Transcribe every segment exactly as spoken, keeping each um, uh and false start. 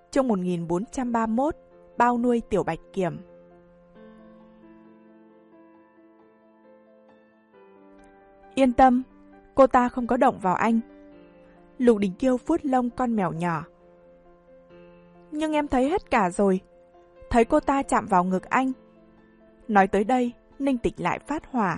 Chương một nghìn bốn trăm ba mươi mốt, bao nuôi Tiểu Bạch Kiểm. Yên tâm, cô ta không có động vào anh. Lục Đình Kiêu vuốt lông con mèo nhỏ. Nhưng em thấy hết cả rồi. Thấy cô ta chạm vào ngực anh. Nói tới đây, Ninh Tịch lại phát hỏa.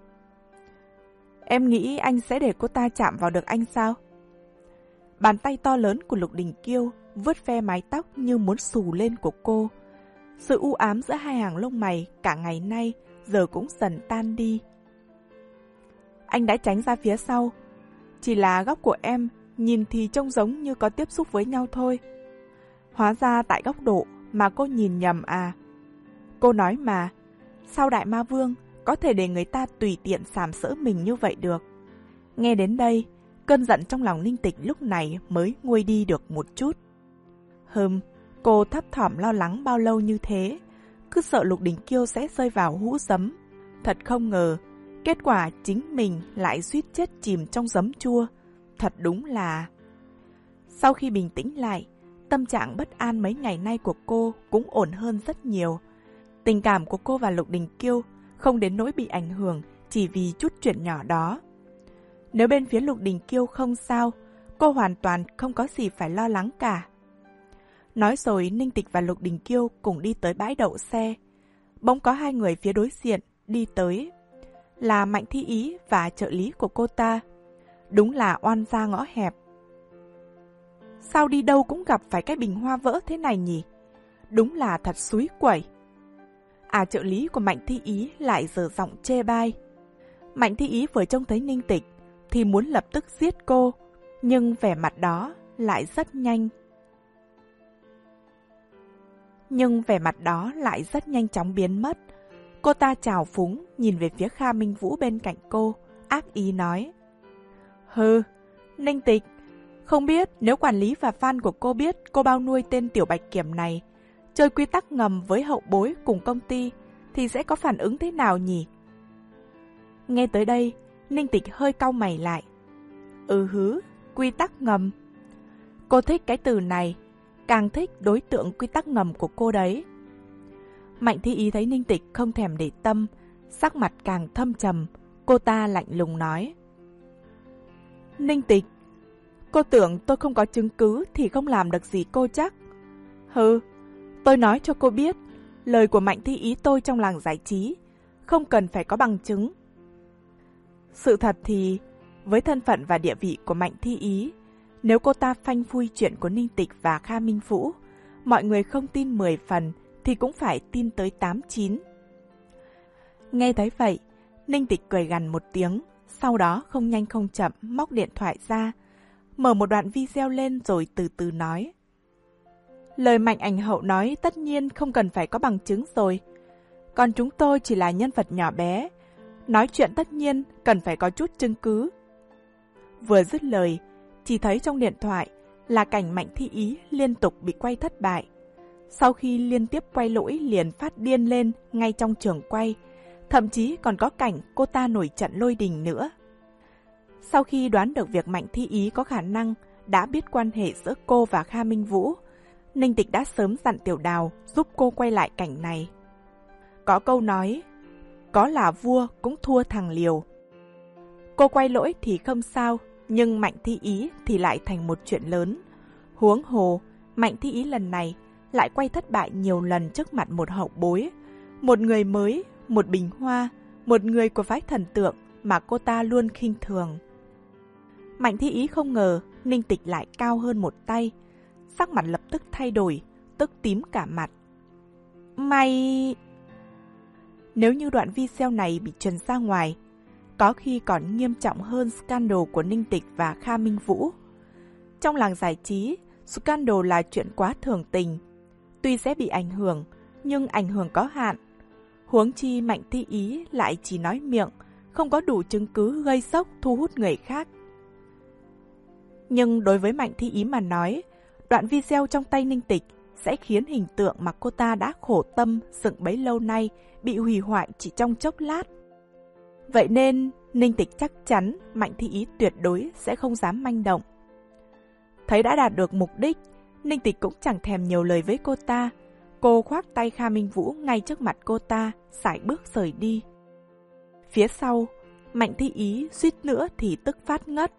Em nghĩ anh sẽ để cô ta chạm vào được anh sao? Bàn tay to lớn của Lục Đình Kiêu vuốt ve mái tóc như muốn xù lên của cô. Sự u ám giữa hai hàng lông mày cả ngày nay giờ cũng dần tan đi. Anh đã tránh ra phía sau. Chỉ là góc của em nhìn thì trông giống như có tiếp xúc với nhau thôi. Hóa ra tại góc độ mà cô nhìn nhầm à. Cô nói mà, sao Đại Ma Vương có thể để người ta tùy tiện sàm sỡ mình như vậy được? Nghe đến đây, cơn giận trong lòng Ninh Tịch lúc này mới nguôi đi được một chút. Hừm, cô thấp thỏm lo lắng bao lâu như thế, cứ sợ Lục Đình Kiêu sẽ rơi vào hũ giấm. Thật không ngờ, kết quả chính mình lại suýt chết chìm trong giấm chua. Thật đúng là... Sau khi bình tĩnh lại, tâm trạng bất an mấy ngày nay của cô cũng ổn hơn rất nhiều. Tình cảm của cô và Lục Đình Kiêu không đến nỗi bị ảnh hưởng chỉ vì chút chuyện nhỏ đó. Nếu bên phía Lục Đình Kiêu không sao, cô hoàn toàn không có gì phải lo lắng cả. Nói rồi Ninh Tịch và Lục Đình Kiêu cùng đi tới bãi đậu xe. Bỗng có hai người phía đối diện đi tới. Là Mạnh Thi Ý và trợ lý của cô ta. Đúng là oan gia ngõ hẹp. Sao đi đâu cũng gặp phải cái bình hoa vỡ thế này nhỉ? Đúng là thật xúi quẩy. À, trợ lý của Mạnh Thi Ý lại giở giọng chê bai. Mạnh Thi Ý vừa trông thấy Ninh Tịch thì muốn lập tức giết cô, nhưng vẻ mặt đó lại rất nhanh. Nhưng vẻ mặt đó lại rất nhanh chóng biến mất. Cô ta trào phúng nhìn về phía Kha Minh Vũ bên cạnh cô, ác ý nói. Hừ, Ninh Tịch, không biết nếu quản lý và fan của cô biết cô bao nuôi tên Tiểu Bạch Kiểm này, chơi quy tắc ngầm với hậu bối cùng công ty, thì sẽ có phản ứng thế nào nhỉ? Nghe tới đây, Ninh Tịch hơi cau mày lại. Ừ hứ, quy tắc ngầm. Cô thích cái từ này, càng thích đối tượng quy tắc ngầm của cô đấy. Mạnh Thi Ý thấy Ninh Tịch không thèm để tâm, sắc mặt càng thâm trầm, cô ta lạnh lùng nói. Ninh Tịch, cô tưởng tôi không có chứng cứ thì không làm được gì cô chắc. Hừ, tôi nói cho cô biết, lời của Mạnh Thi Ý tôi trong làng giải trí, không cần phải có bằng chứng. Sự thật thì, với thân phận và địa vị của Mạnh Thi Ý, nếu cô ta phanh phui chuyện của Ninh Tịch và Kha Minh Vũ, mọi người không tin mười phần thì cũng phải tin tới tám chín. Nghe thấy vậy, Ninh Tịch cười gằn một tiếng, sau đó không nhanh không chậm móc điện thoại ra, mở một đoạn video lên rồi từ từ nói. Lời Mạnh ảnh hậu nói tất nhiên không cần phải có bằng chứng rồi. Còn chúng tôi chỉ là nhân vật nhỏ bé, nói chuyện tất nhiên cần phải có chút chứng cứ. Vừa dứt lời, chỉ thấy trong điện thoại là cảnh Mạnh Thi Ý liên tục bị quay thất bại. Sau khi liên tiếp quay lỗi liền phát điên lên ngay trong trường quay, thậm chí còn có cảnh cô ta nổi trận lôi đình nữa. Sau khi đoán được việc Mạnh Thi Ý có khả năng đã biết quan hệ giữa cô và Kha Minh Vũ, Ninh Tịch đã sớm dặn Tiểu Đào giúp cô quay lại cảnh này. Có câu nói, có là vua cũng thua thằng liều. Cô quay lỗi thì không sao, nhưng Mạnh Thi Ý thì lại thành một chuyện lớn. Huống hồ, Mạnh Thi Ý lần này lại quay thất bại nhiều lần trước mặt một hậu bối, một người mới, một bình hoa, một người của phái thần tượng mà cô ta luôn khinh thường. Mạnh Thi Ý không ngờ Ninh Tịch lại cao hơn một tay, sắc mặt lập tức thay đổi, tức tím cả mặt. Mày... Nếu như đoạn video này bị truyền ra ngoài, có khi còn nghiêm trọng hơn scandal của Ninh Tịch và Kha Minh Vũ. Trong làng giải trí, scandal là chuyện quá thường tình. Tuy sẽ bị ảnh hưởng, nhưng ảnh hưởng có hạn. Huống chi Mạnh Thi Ý lại chỉ nói miệng, không có đủ chứng cứ gây sốc thu hút người khác. Nhưng đối với Mạnh Thi Ý mà nói, đoạn video trong tay Ninh Tịch sẽ khiến hình tượng mà cô ta đã khổ tâm dựng bấy lâu nay bị hủy hoại chỉ trong chốc lát. Vậy nên, Ninh Tịch chắc chắn Mạnh Thi Ý tuyệt đối sẽ không dám manh động. Thấy đã đạt được mục đích, Ninh Tịch cũng chẳng thèm nhiều lời với cô ta. Cô khoác tay Kha Minh Vũ ngay trước mặt cô ta, sải bước rời đi. Phía sau, Mạnh Thi Ý suýt nữa thì tức phát ngất.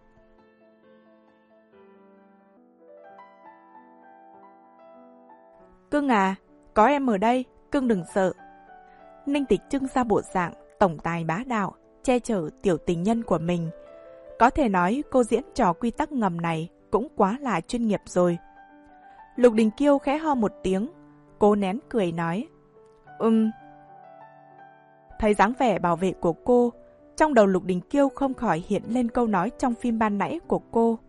Cưng à, có em ở đây, cưng đừng sợ. Ninh Tịch trưng ra bộ dạng tổng tài bá đạo, che chở tiểu tình nhân của mình. Có thể nói cô diễn trò quy tắc ngầm này cũng quá là chuyên nghiệp rồi. Lục Đình Kiêu khẽ ho một tiếng, cô nén cười nói, Ừm. Thấy dáng vẻ bảo vệ của cô, trong đầu Lục Đình Kiêu không khỏi hiện lên câu nói trong phim ban nãy của cô.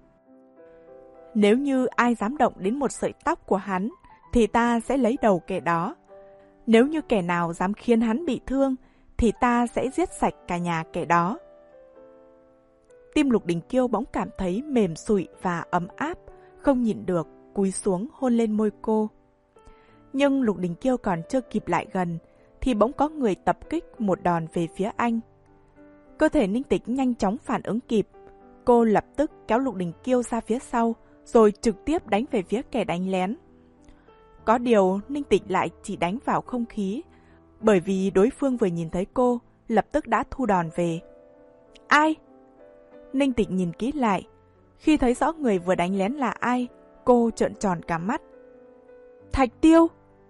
Nếu như ai dám động đến một sợi tóc của hắn, thì ta sẽ lấy đầu kẻ đó. Nếu như kẻ nào dám khiến hắn bị thương, thì ta sẽ giết sạch cả nhà kẻ đó. Tim Lục Đình Kiêu bỗng cảm thấy mềm sụi và ấm áp, không nhịn được, cúi xuống hôn lên môi cô. Nhưng Lục Đình Kiêu còn chưa kịp lại gần, thì bỗng có người tập kích một đòn về phía anh. Cơ thể Ninh Tịch nhanh chóng phản ứng kịp. Cô lập tức kéo Lục Đình Kiêu ra phía sau, rồi trực tiếp đánh về phía kẻ đánh lén. Có điều Ninh Tịch lại chỉ đánh vào không khí, bởi vì đối phương vừa nhìn thấy cô, lập tức đã thu đòn về. Ai? Ninh Tịch nhìn kỹ lại. Khi thấy rõ người vừa đánh lén là ai, cô trợn tròn cả mắt. Thạch Tiêu!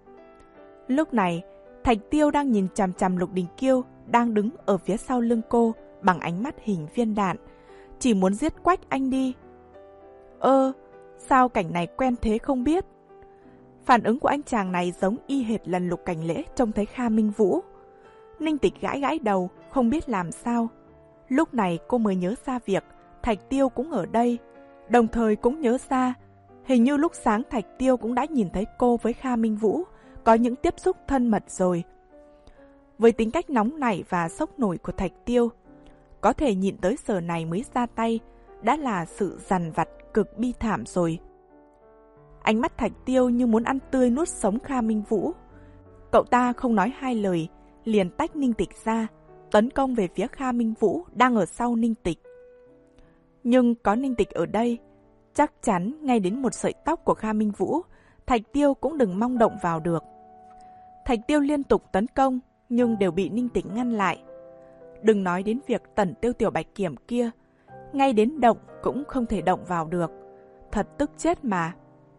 Lúc này, Thạch Tiêu đang nhìn chằm chằm Lục Đình Kiêu đang đứng ở phía sau lưng cô bằng ánh mắt hình viên đạn, chỉ muốn giết quách anh đi. Ơ, sao cảnh này quen thế không biết? Phản ứng của anh chàng này giống y hệt lần Lục Cảnh Lễ trông thấy Kha Minh Vũ. Ninh Tịch gãi gãi đầu, không biết làm sao. Lúc này cô mới nhớ ra việc Thạch Tiêu cũng ở đây, đồng thời cũng nhớ ra, hình như lúc sáng Thạch Tiêu cũng đã nhìn thấy cô với Kha Minh Vũ, có những tiếp xúc thân mật rồi. Với tính cách nóng nảy và sốc nổi của Thạch Tiêu, có thể nhịn tới giờ này mới ra tay, đã là sự dằn vặt cực bi thảm rồi. Ánh mắt Thạch Tiêu như muốn ăn tươi nuốt sống Kha Minh Vũ. Cậu ta không nói hai lời, liền tách Ninh Tịch ra, tấn công về phía Kha Minh Vũ đang ở sau Ninh Tịch. Nhưng có Ninh Tịch ở đây, chắc chắn ngay đến một sợi tóc của Kha Minh Vũ, Thạch Tiêu cũng đừng mong động vào được. Thạch Tiêu liên tục tấn công, nhưng đều bị Ninh Tịch ngăn lại. Đừng nói đến việc tẩn tiêu tiểu bạch kiểm kia, ngay đến động cũng không thể động vào được. Thật tức chết mà.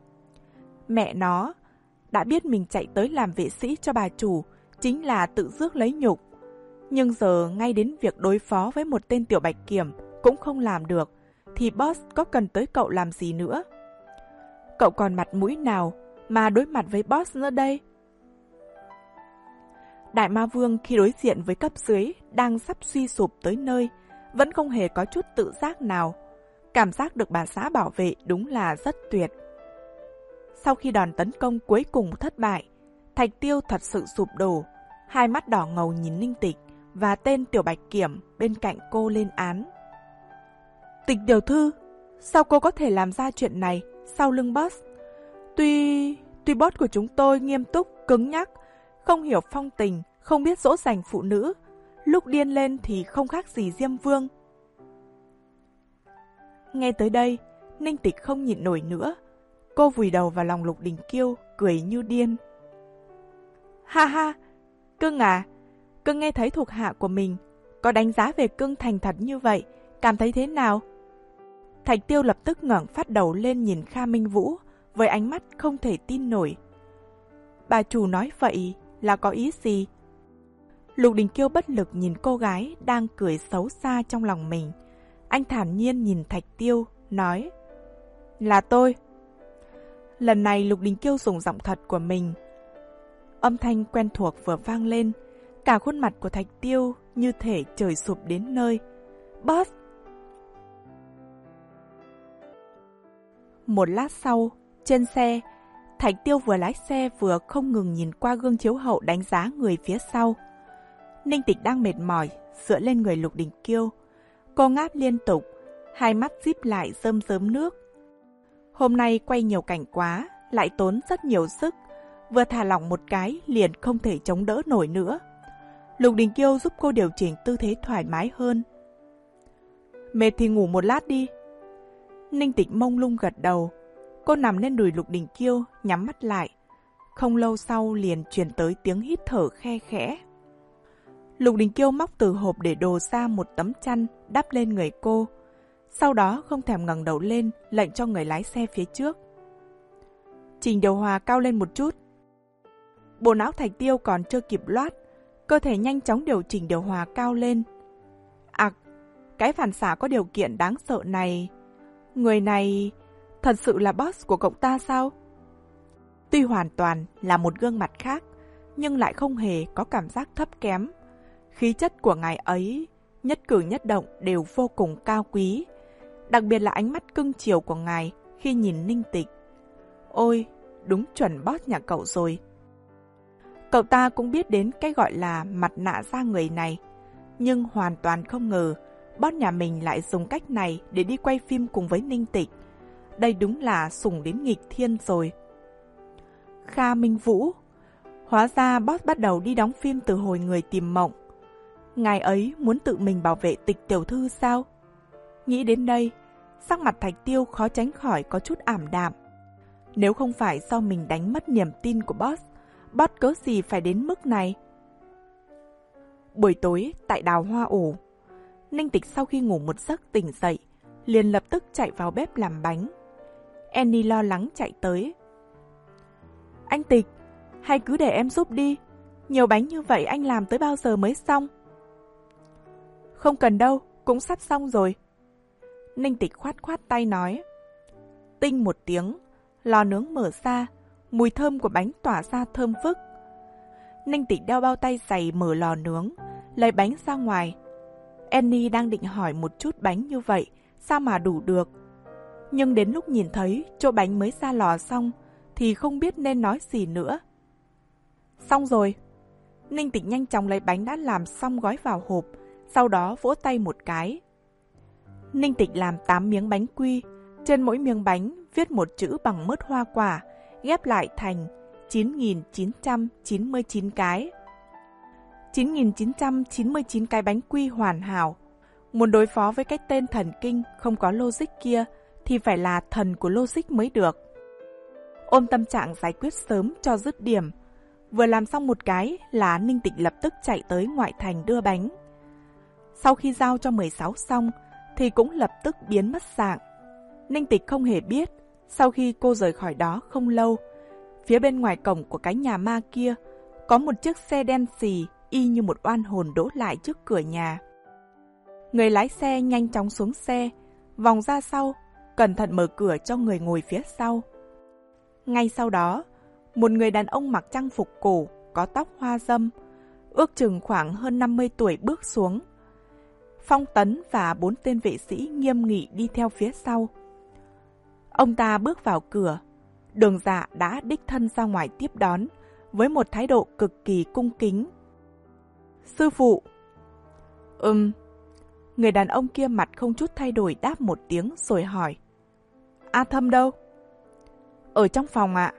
Mẹ nó, đã biết mình chạy tới làm vệ sĩ cho bà chủ, chính là tự rước lấy nhục. Nhưng giờ ngay đến việc đối phó với một tên tiểu bạch kiểm cũng không làm được, thì boss có cần tới cậu làm gì nữa? Cậu còn mặt mũi nào mà đối mặt với boss nữa đây? Đại Ma Vương khi đối diện với cấp dưới đang sắp suy sụp tới nơi, vẫn không hề có chút tự giác nào. Cảm giác được bà xã bảo vệ đúng là rất tuyệt. Sau khi đòn tấn công cuối cùng thất bại, Thạch Tiêu thật sự sụp đổ, hai mắt đỏ ngầu nhìn Ninh Tịch và tên tiểu bạch kiểm bên cạnh cô lên án. Tịch tiểu thư, sao cô có thể làm ra chuyện này sau lưng boss? Tuy... tuy boss của chúng tôi nghiêm túc, cứng nhắc, không hiểu phong tình, không biết dỗ dành phụ nữ, lúc điên lên thì không khác gì Diêm Vương. Nghe tới đây, Ninh Tịch không nhịn nổi nữa. Cô vùi đầu vào lòng Lục Đình Kiêu, cười như điên. Ha ha, cưng à, cưng nghe thấy thuộc hạ của mình có đánh giá về cưng thành thật như vậy, cảm thấy thế nào? Thạch Tiêu lập tức ngẩng phát đầu lên nhìn Kha Minh Vũ với ánh mắt không thể tin nổi. Bà chủ nói vậy là có ý gì? Lục Đình Kiêu bất lực nhìn cô gái đang cười xấu xa trong lòng mình. Anh thản nhiên nhìn Thạch Tiêu, nói: Là tôi. Lần này Lục Đình Kiêu dùng giọng thật của mình. Âm thanh quen thuộc vừa vang lên, cả khuôn mặt của Thạch Tiêu như thể trời sụp đến nơi. Boss! Một lát sau, trên xe, Thạch Tiêu vừa lái xe vừa không ngừng nhìn qua gương chiếu hậu đánh giá người phía sau. Ninh Tịch đang mệt mỏi, dựa lên người Lục Đình Kiêu. Cô ngáp liên tục, hai mắt díp lại rơm rớm nước. Hôm nay quay nhiều cảnh quá, lại tốn rất nhiều sức, vừa thả lỏng một cái liền không thể chống đỡ nổi nữa. Lục Đình Kiêu giúp cô điều chỉnh tư thế thoải mái hơn. Mệt thì ngủ một lát đi. Ninh Tịch mông lung gật đầu. Cô nằm lên đùi Lục Đình Kiêu, nhắm mắt lại. Không lâu sau liền truyền tới tiếng hít thở khe khẽ. Lục Đình Kiêu móc từ hộp để đồ ra một tấm chăn đắp lên người cô. Sau đó không thèm ngẩng đầu lên, lệnh cho người lái xe phía trước. Chỉnh điều hòa cao lên một chút. Bộ não Thạch Tiêu còn chưa kịp loát, cơ thể nhanh chóng điều chỉnh điều hòa cao lên. À, cái phản xạ có điều kiện đáng sợ này... Người này... thật sự là boss của cậu ta sao? Tuy hoàn toàn là một gương mặt khác, nhưng lại không hề có cảm giác thấp kém. Khí chất của ngài ấy, nhất cử nhất động đều vô cùng cao quý. Đặc biệt là ánh mắt cưng chiều của ngài khi nhìn Ninh Tịch. Ôi, đúng chuẩn boss nhà cậu rồi. Cậu ta cũng biết đến cái gọi là mặt nạ da người này, nhưng hoàn toàn không ngờ boss nhà mình lại dùng cách này để đi quay phim cùng với Ninh Tịch. Đây đúng là sủng đến nghịch thiên rồi. Kha Minh Vũ. Hóa ra boss bắt đầu đi đóng phim từ hồi Người Tìm Mộng. Ngài ấy muốn tự mình bảo vệ Tịch tiểu thư sao? Nghĩ đến đây, sắc mặt Thạch Tiêu khó tránh khỏi có chút ảm đạm. Nếu không phải do mình đánh mất niềm tin của boss, boss cớ gì phải đến mức này? Buổi tối tại Đào Hoa Ổ, Ninh Tịch sau khi ngủ một giấc tỉnh dậy, liền lập tức chạy vào bếp làm bánh. Annie lo lắng chạy tới. Anh Tịch, hay cứ để em giúp đi. Nhiều bánh như vậy anh làm tới bao giờ mới xong? Không cần đâu, cũng sắp xong rồi. Ninh Tịch khoát khoát tay nói. Tinh một tiếng, lò nướng mở ra, mùi thơm của bánh tỏa ra thơm phức. Ninh Tịch đeo bao tay dày mở lò nướng, lấy bánh ra ngoài. Annie đang định hỏi một chút bánh như vậy, sao mà đủ được? Nhưng đến lúc nhìn thấy chỗ bánh mới ra lò xong, thì không biết nên nói gì nữa. Xong rồi. Ninh Tịch nhanh chóng lấy bánh đã làm xong gói vào hộp, sau đó vỗ tay một cái. Ninh Tịch làm tám miếng bánh quy, trên mỗi miếng bánh viết một chữ bằng mứt hoa quả, ghép lại thành chín nghìn chín trăm chín mươi chín cái. chín nghìn chín trăm chín mươi chín cái bánh quy hoàn hảo. Muốn đối phó với cái tên thần kinh không có logic kia thì phải là thần của logic mới được. Ôm tâm trạng giải quyết sớm cho dứt điểm. Vừa làm xong một cái là Ninh Tịch lập tức chạy tới ngoại thành đưa bánh. Sau khi giao cho mười sáu xong thì cũng lập tức biến mất dạng. Ninh Tịch không hề biết, sau khi cô rời khỏi đó không lâu, phía bên ngoài cổng của cái nhà ma kia có một chiếc xe đen xì y như một oan hồn đỗ lại trước cửa nhà. Người lái xe nhanh chóng xuống xe, vòng ra sau, cẩn thận mở cửa cho người ngồi phía sau. Ngay sau đó, một người đàn ông mặc trang phục cổ, có tóc hoa râm, ước chừng khoảng hơn năm mươi tuổi bước xuống. Phong Tấn và bốn tên vệ sĩ nghiêm nghị đi theo phía sau. Ông ta bước vào cửa, Đường Dạ đã đích thân ra ngoài tiếp đón, với một thái độ cực kỳ cung kính. Sư phụ. Ừm. Người đàn ông kia mặt không chút thay đổi đáp một tiếng rồi hỏi. A Thâm đâu? Ở trong phòng ạ.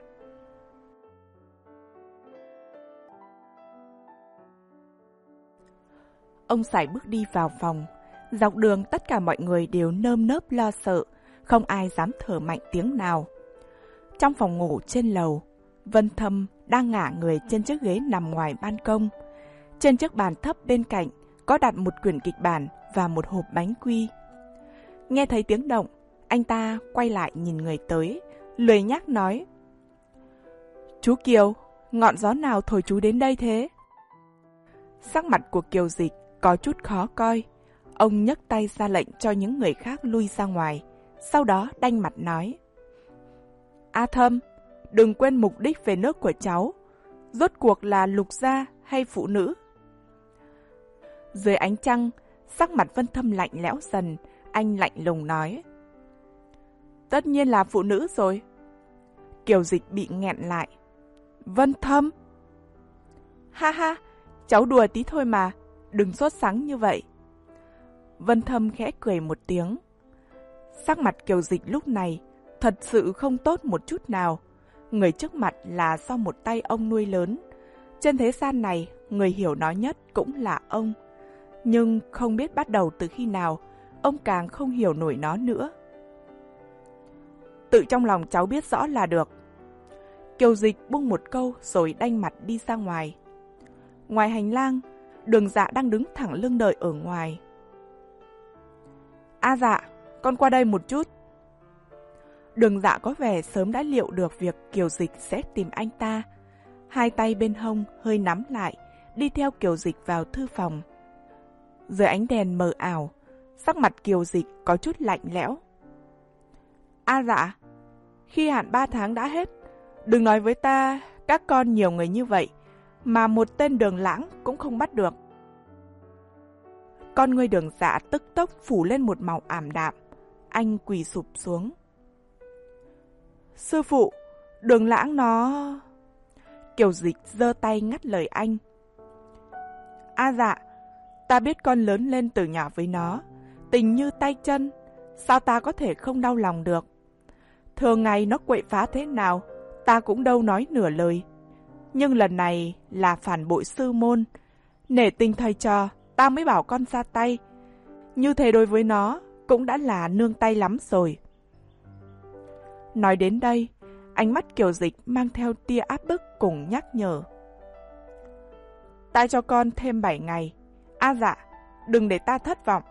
Ông Sải bước đi vào phòng. Dọc đường tất cả mọi người đều nơm nớp lo sợ, không ai dám thở mạnh tiếng nào. Trong phòng ngủ trên lầu, Vân Thâm đang ngả người trên chiếc ghế nằm ngoài ban công. Trên chiếc bàn thấp bên cạnh có đặt một quyển kịch bản và một hộp bánh quy. Nghe thấy tiếng động, anh ta quay lại nhìn người tới, lười nhác nói. Chú Kiều, ngọn gió nào thổi chú đến đây thế? Sắc mặt của Kiều Dịch có chút khó coi. Ông nhấc tay ra lệnh cho những người khác lui ra ngoài, sau đó đanh mặt nói. A Thâm, đừng quên mục đích về nước của cháu. Rốt cuộc là lục gia hay phụ nữ? Dưới ánh trăng, sắc mặt Vân Thâm lạnh lẽo dần, anh lạnh lùng nói. Tất nhiên là phụ nữ rồi. Kiều Dịch bị nghẹn lại. Vân Thâm! Ha ha, cháu đùa tí thôi mà, đừng sốt sắng như vậy. Vân Thâm khẽ cười một tiếng. Sắc mặt Kiều Dịch lúc này thật sự không tốt một chút nào. Người trước mặt là do một tay ông nuôi lớn. Trên thế gian này, người hiểu nó nhất cũng là ông. Nhưng không biết bắt đầu từ khi nào, ông càng không hiểu nổi nó nữa. tự trong lòng cháu biết rõ là được. Kiều Dịch buông một câu rồi đanh mặt đi ra ngoài. Ngoài hành lang, Đường Dạ đang đứng thẳng lưng đợi ở ngoài. A Dạ, con qua đây một chút. Đường Dạ có vẻ sớm đã liệu được việc Kiều Dịch sẽ tìm anh ta. Hai tay bên hông hơi nắm lại, đi theo Kiều Dịch vào thư phòng. Dưới ánh đèn mờ ảo, sắc mặt Kiều Dịch có chút lạnh lẽo. A Dạ, khi hạn ba tháng đã hết, đừng nói với ta các con nhiều người như vậy, mà một tên Đường Lãng cũng không bắt được. Con ngươi Đường Dạ tức tốc phủ lên một màu ảm đạm. Anh quỳ sụp xuống. Sư phụ, Đường Lãng nó... Kiều Dịch giơ tay ngắt lời anh. A Dạ, ta biết con lớn lên từ nhỏ với nó, tình như tay chân, sao ta có thể không đau lòng được. Thường ngày nó quậy phá thế nào, ta cũng đâu nói nửa lời. Nhưng lần này là phản bội sư môn, nể tình thầy trò, ta mới bảo con ra tay. Như thế đối với nó cũng đã là nương tay lắm rồi. Nói đến đây, ánh mắt Kiều Dịch mang theo tia áp bức cùng nhắc nhở. Ta cho con thêm bảy ngày. A Dạ, đừng để ta thất vọng.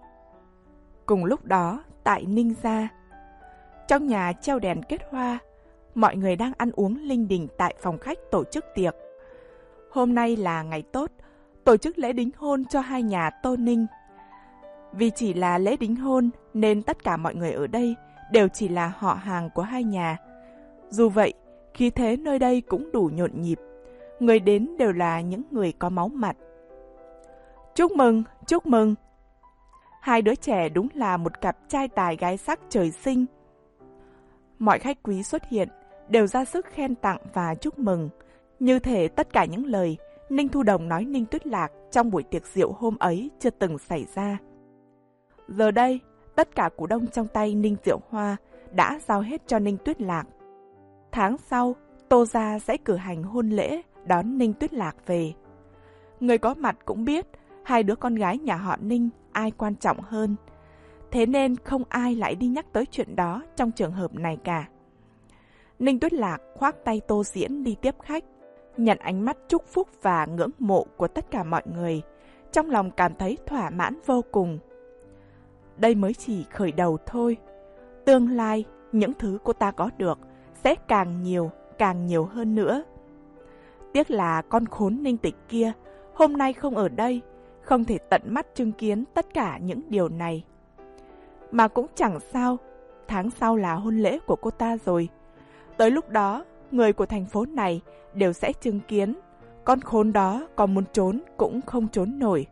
Cùng lúc đó, tại Ninh gia, trong nhà treo đèn kết hoa, mọi người đang ăn uống linh đình tại phòng khách tổ chức tiệc. Hôm nay là ngày tốt, tổ chức lễ đính hôn cho hai nhà Tô Ninh. Vì chỉ là lễ đính hôn nên tất cả mọi người ở đây đều chỉ là họ hàng của hai nhà. Dù vậy, khí thế nơi đây cũng đủ nhộn nhịp. Người đến đều là những người có máu mặt. Chúc mừng, chúc mừng. Hai đứa trẻ đúng là một cặp trai tài gái sắc trời sinh. Mọi khách quý xuất hiện đều ra sức khen tặng và chúc mừng. Như thể tất cả những lời Ninh Thu Đồng nói Ninh Tuyết Lạc trong buổi tiệc rượu hôm ấy chưa từng xảy ra. Giờ đây, tất cả củ đông trong tay Ninh Diệu Hoa đã giao hết cho Ninh Tuyết Lạc. Tháng sau, Tô gia sẽ cử hành hôn lễ đón Ninh Tuyết Lạc về. Người có mặt cũng biết hai đứa con gái nhà họ Ninh ai quan trọng hơn. Thế nên không ai lại đi nhắc tới chuyện đó trong trường hợp này cả. Ninh Tuyết Lạc khoác tay Tô Diễn đi tiếp khách, nhận ánh mắt chúc phúc và ngưỡng mộ của tất cả mọi người. Trong lòng cảm thấy thỏa mãn vô cùng. Đây mới chỉ khởi đầu thôi. Tương lai, những thứ cô ta có được sẽ càng nhiều, càng nhiều hơn nữa. Tiếc là con khốn Ninh Tịch kia hôm nay không ở đây, không thể tận mắt chứng kiến tất cả những điều này. Mà cũng chẳng sao, tháng sau là hôn lễ của cô ta rồi. Tới lúc đó, người của thành phố này đều sẽ chứng kiến. Con khốn đó còn muốn trốn cũng không trốn nổi.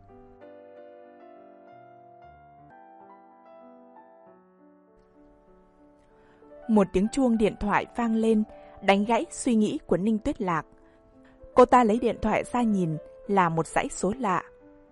Một tiếng chuông điện thoại vang lên, đánh gãy suy nghĩ của Ninh Tuyết Lạc. Cô ta lấy điện thoại ra nhìn, là một dãy số lạ.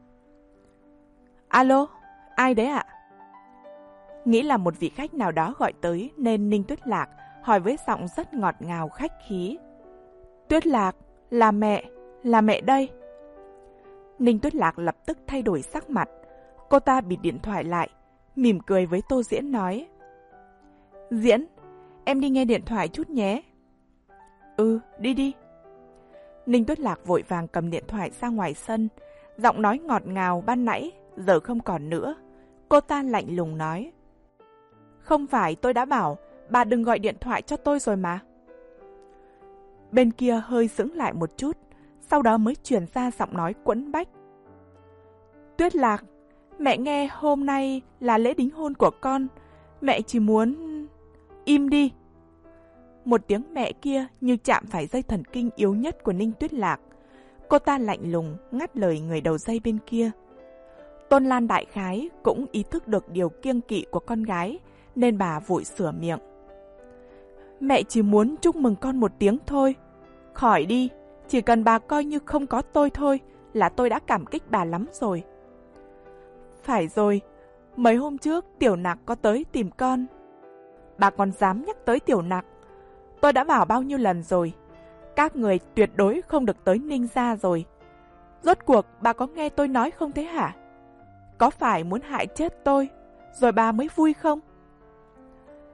Alo, ai đấy ạ? Nghĩ là một vị khách nào đó gọi tới nên Ninh Tuyết Lạc hỏi với giọng rất ngọt ngào khách khí. Tuyết Lạc, là mẹ, là mẹ đây. Ninh Tuyết Lạc lập tức thay đổi sắc mặt. Cô ta bịt điện thoại lại, mỉm cười với Tô Diễn nói. Diễn, em đi nghe điện thoại chút nhé. Ừ, đi đi. Ninh Tuyết Lạc vội vàng cầm điện thoại ra ngoài sân. Giọng nói ngọt ngào ban nãy giờ không còn nữa. Cô ta lạnh lùng nói. Không phải tôi đã bảo bà đừng gọi điện thoại cho tôi rồi mà. Bên kia hơi sững lại một chút, sau đó mới truyền ra giọng nói quẫn bách. Tuyết Lạc, mẹ nghe hôm nay là lễ đính hôn của con. Mẹ chỉ muốn... Im đi. Một tiếng mẹ kia như chạm phải dây thần kinh yếu nhất của Ninh Tuyết Lạc. Cô ta lạnh lùng ngắt lời người đầu dây bên kia. Tôn Lan đại khái cũng ý thức được điều kiêng kỵ của con gái, nên bà vội sửa miệng. Mẹ chỉ muốn chúc mừng con một tiếng thôi. Khỏi đi, chỉ cần bà coi như không có tôi thôi là tôi đã cảm kích bà lắm rồi. Phải rồi, mấy hôm trước Tiểu Nặc có tới tìm con. Bà còn dám nhắc tới Tiểu Nặc. Tôi đã bảo bao nhiêu lần rồi, các người tuyệt đối không được tới Ninh gia rồi. Rốt cuộc bà có nghe tôi nói không thế hả? Có phải muốn hại chết tôi, rồi bà mới vui không?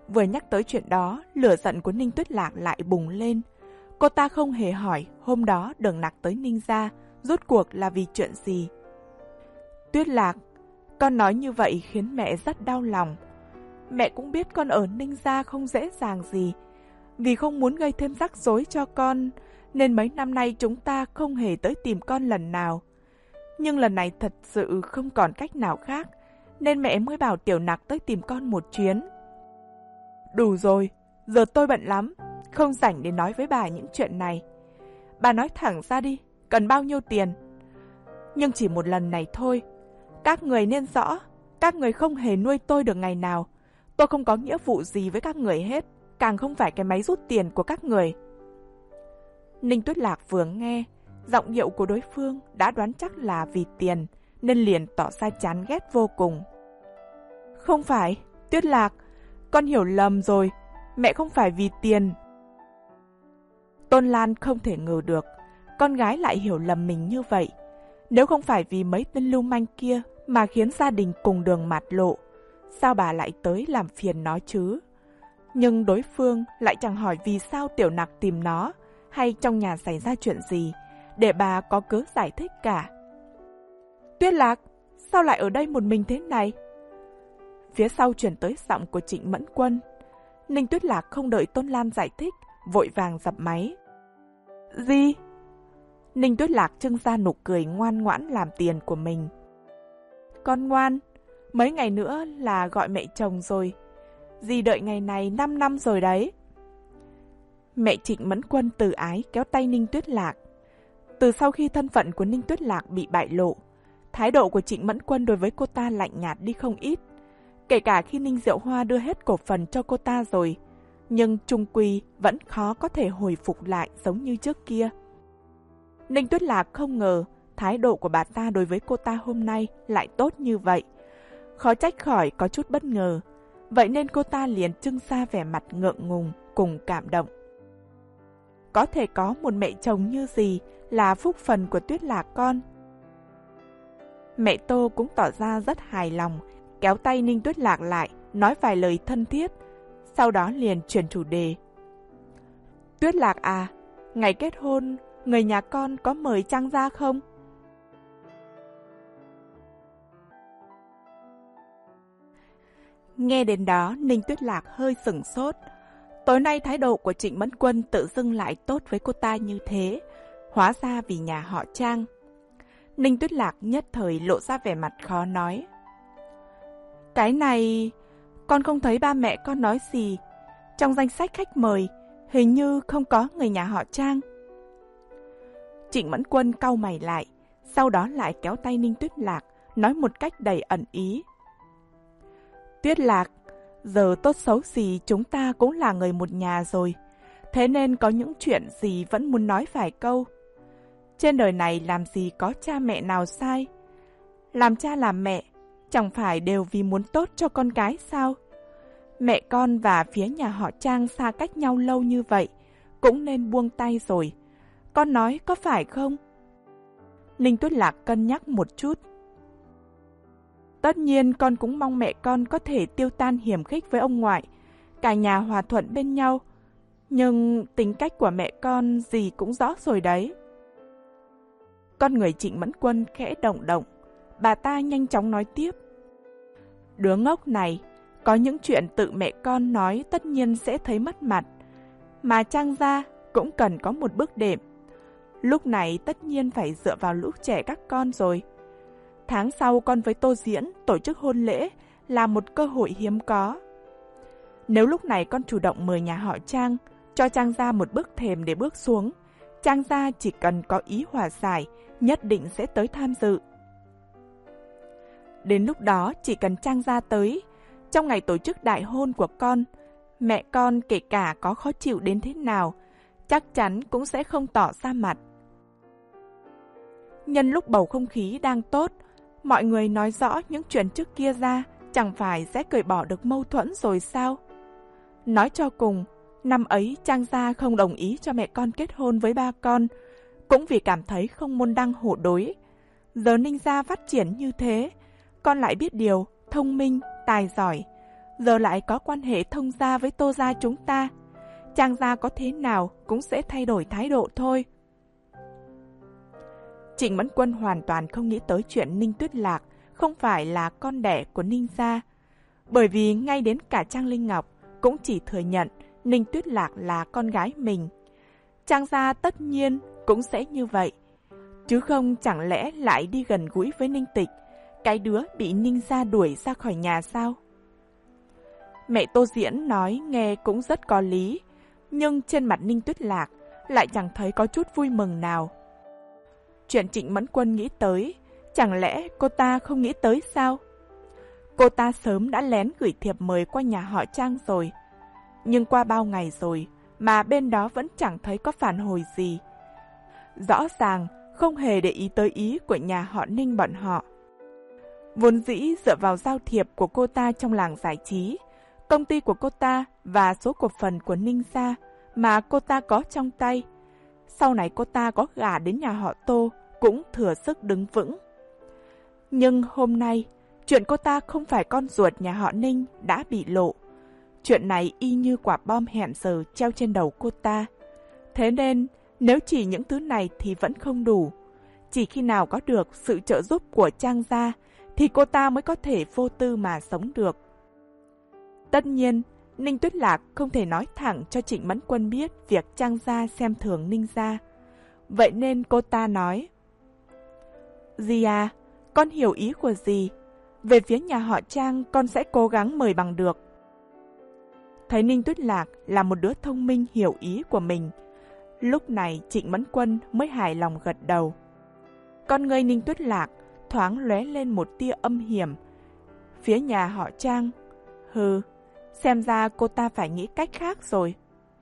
Vừa nhắc tới chuyện đó, lửa giận của Ninh Tuyết Lạc lại bùng lên. Cô ta không hề hỏi hôm đó Đường Nặc tới Ninh gia, rốt cuộc là vì chuyện gì. Tuyết Lạc, con nói như vậy khiến mẹ rất đau lòng. Mẹ cũng biết con ở Ninh gia không dễ dàng gì. Vì không muốn gây thêm rắc rối cho con, nên mấy năm nay chúng ta không hề tới tìm con lần nào. Nhưng lần này thật sự không còn cách nào khác, nên mẹ mới bảo Tiểu Nặc tới tìm con một chuyến. Đủ rồi, giờ tôi bận lắm, không rảnh để nói với bà những chuyện này. Bà nói thẳng ra đi, cần bao nhiêu tiền? Nhưng chỉ một lần này thôi. Các người nên rõ, các người không hề nuôi tôi được ngày nào. Tôi không có nghĩa vụ gì với các người hết, càng không phải cái máy rút tiền của các người. Ninh Tuyết Lạc vừa nghe, giọng điệu của đối phương đã đoán chắc là vì tiền, nên liền tỏ ra chán ghét vô cùng. Không phải, Tuyết Lạc, con hiểu lầm rồi, mẹ không phải vì tiền. Tôn Lan không thể ngờ được, con gái lại hiểu lầm mình như vậy. Nếu không phải vì mấy tên lưu manh kia mà khiến gia đình cùng đường mạt lộ, sao bà lại tới làm phiền nó chứ? Nhưng đối phương lại chẳng hỏi vì sao Tiểu Nặc tìm nó, hay trong nhà xảy ra chuyện gì, để bà có cớ giải thích cả. Tuyết Lạc, sao lại ở đây một mình thế này? Phía sau chuyển tới giọng của Trịnh Mẫn Quân. Ninh Tuyết Lạc không đợi Tôn Lan giải thích, vội vàng dập máy. Gì? Ninh Tuyết Lạc trưng ra nụ cười ngoan ngoãn làm tiền của mình. Con ngoan, mấy ngày nữa là gọi mẹ chồng rồi. Dì đợi ngày này năm năm rồi đấy. Mẹ Trịnh Mẫn Quân từ ái kéo tay Ninh Tuyết Lạc. Từ sau khi thân phận của Ninh Tuyết Lạc bị bại lộ, thái độ của Trịnh Mẫn Quân đối với cô ta lạnh nhạt đi không ít. Kể cả khi Ninh Diệu Hoa đưa hết cổ phần cho cô ta rồi, nhưng chung quy vẫn khó có thể hồi phục lại giống như trước kia. Ninh Tuyết Lạc không ngờ thái độ của bà ta đối với cô ta hôm nay lại tốt như vậy. Khó trách khỏi có chút bất ngờ. Vậy nên cô ta liền trưng ra vẻ mặt ngượng ngùng cùng cảm động. Có thể có một mẹ chồng như gì là phúc phần của Tuyết Lạc con. Mẹ Tô cũng tỏ ra rất hài lòng, kéo tay Ninh Tuyết Lạc lại, nói vài lời thân thiết, sau đó liền chuyển chủ đề. Tuyết Lạc à, ngày kết hôn, người nhà con có mời Trang ra không? Nghe đến đó, Ninh Tuyết Lạc hơi sửng sốt. Tối nay thái độ của Trịnh Mẫn Quân tự dưng lại tốt với cô ta như thế, hóa ra vì nhà họ Trang. Ninh Tuyết Lạc nhất thời lộ ra vẻ mặt khó nói. Cái này, con không thấy ba mẹ con nói gì. Trong danh sách khách mời, hình như không có người nhà họ Trang. Trịnh Mẫn Quân cau mày lại, sau đó lại kéo tay Ninh Tuyết Lạc, nói một cách đầy ẩn ý. Tuyết Lạc, giờ tốt xấu gì chúng ta cũng là người một nhà rồi, thế nên có những chuyện gì vẫn muốn nói vài câu. Trên đời này làm gì có cha mẹ nào sai. Làm cha làm mẹ, chẳng phải đều vì muốn tốt cho con cái sao? Mẹ con và phía nhà họ Trang xa cách nhau lâu như vậy, cũng nên buông tay rồi. Con nói có phải không? Ninh Tuyết Lạc cân nhắc một chút. Tất nhiên con cũng mong mẹ con có thể tiêu tan hiểm khích với ông ngoại, cả nhà hòa thuận bên nhau. Nhưng tính cách của mẹ con gì cũng rõ rồi đấy. Con người Trịnh Mẫn Quân khẽ động động, bà ta nhanh chóng nói tiếp. Đứa ngốc này, có những chuyện tự mẹ con nói tất nhiên sẽ thấy mất mặt. Mà Trang gia cũng cần có một bước đệm. Lúc này tất nhiên phải dựa vào lũ trẻ các con rồi. Tháng sau con với Tô Diễn tổ chức hôn lễ là một cơ hội hiếm có. Nếu lúc này con chủ động mời nhà họ Trang, cho Trang gia một bước thềm để bước xuống, Trang gia chỉ cần có ý hòa giải, nhất định sẽ tới tham dự. Đến lúc đó chỉ cần Trang gia tới, trong ngày tổ chức đại hôn của con, mẹ con kể cả có khó chịu đến thế nào, chắc chắn cũng sẽ không tỏ ra mặt. Nhân lúc bầu không khí đang tốt, mọi người nói rõ những chuyện trước kia ra, chẳng phải sẽ cởi bỏ được mâu thuẫn rồi sao? Nói cho cùng, năm ấy Trang gia không đồng ý cho mẹ con kết hôn với ba con, cũng vì cảm thấy không môn đăng hộ đối. Giờ Ninh gia phát triển như thế, con lại biết điều, thông minh, tài giỏi. giờ lại có quan hệ thông gia với Tô gia chúng ta. Trang gia có thế nào cũng sẽ thay đổi thái độ thôi. Trịnh Mẫn Quân hoàn toàn không nghĩ tới chuyện Ninh Tuyết Lạc không phải là con đẻ của Ninh gia, bởi vì ngay đến cả Trang Linh Ngọc cũng chỉ thừa nhận Ninh Tuyết Lạc là con gái mình. Trang gia tất nhiên cũng sẽ như vậy, chứ không chẳng lẽ lại đi gần gũi với Ninh Tịch, cái đứa bị Ninh gia đuổi ra khỏi nhà sao? Mẹ Tô Diễn nói nghe cũng rất có lý, nhưng trên mặt Ninh Tuyết Lạc lại chẳng thấy có chút vui mừng nào. Chuyện Trịnh Mẫn Quân nghĩ tới, chẳng lẽ cô ta không nghĩ tới sao? Cô ta sớm đã lén gửi thiệp mời qua nhà họ Trang rồi. Nhưng qua bao ngày rồi mà bên đó vẫn chẳng thấy có phản hồi gì. Rõ ràng không hề để ý tới ý của nhà họ Ninh bọn họ. Vốn dĩ dựa vào giao thiệp của cô ta trong làng giải trí, công ty của cô ta và số cổ phần của Ninh gia mà cô ta có trong tay, sau này cô ta có gả đến nhà họ Tô cũng thừa sức đứng vững. Nhưng hôm nay, chuyện cô ta không phải con ruột nhà họ Ninh đã bị lộ. Chuyện này y như quả bom hẹn giờ treo trên đầu cô ta. Thế nên, nếu chỉ những thứ này thì vẫn không đủ. Chỉ khi nào có được sự trợ giúp của Trang gia, thì cô ta mới có thể vô tư mà sống được. Tất nhiên, Ninh Tuyết Lạc không thể nói thẳng cho Trịnh Mẫn Quân biết việc Trang gia xem thường Ninh gia. Vậy nên cô ta nói: Dì à, con hiểu ý của dì. Về phía nhà họ Trang con sẽ cố gắng mời bằng được. Thấy Ninh Tuyết Lạc là một đứa thông minh hiểu ý của mình, lúc này Trịnh Mẫn Quân mới hài lòng gật đầu. Con ngươi Ninh Tuyết Lạc thoáng lóe lên một tia âm hiểm. Phía nhà họ Trang, hừ, xem ra cô ta phải nghĩ cách khác rồi.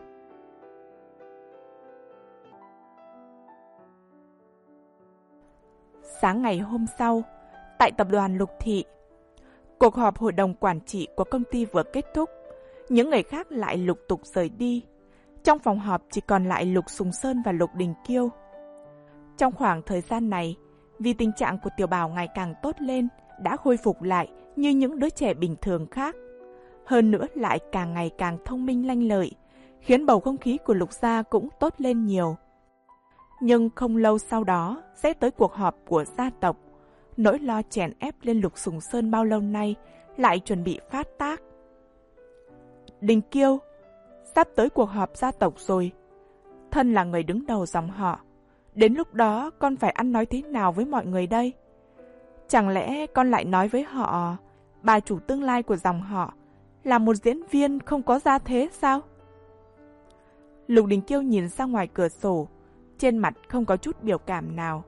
Sáng ngày hôm sau, tại tập đoàn Lục Thị, cuộc họp hội đồng quản trị của công ty vừa kết thúc, những người khác lại lục tục rời đi. Trong phòng họp chỉ còn lại Lục Sùng Sơn và Lục Đình Kiêu. Trong khoảng thời gian này, vì tình trạng của Tiểu Bảo ngày càng tốt lên, đã khôi phục lại như những đứa trẻ bình thường khác. Hơn nữa lại càng ngày càng thông minh lanh lợi, khiến bầu không khí của Lục gia cũng tốt lên nhiều. Nhưng không lâu sau đó sẽ tới cuộc họp của gia tộc. Nỗi lo chèn ép lên Lục Sùng Sơn bao lâu nay lại chuẩn bị phát tác. Đình Kiêu, sắp tới cuộc họp gia tộc rồi. Thân là người đứng đầu dòng họ, đến lúc đó con phải ăn nói thế nào với mọi người đây? Chẳng lẽ con lại nói với họ bà chủ tương lai của dòng họ là một diễn viên không có gia thế sao? Lục Đình Kiêu nhìn ra ngoài cửa sổ, trên mặt không có chút biểu cảm nào.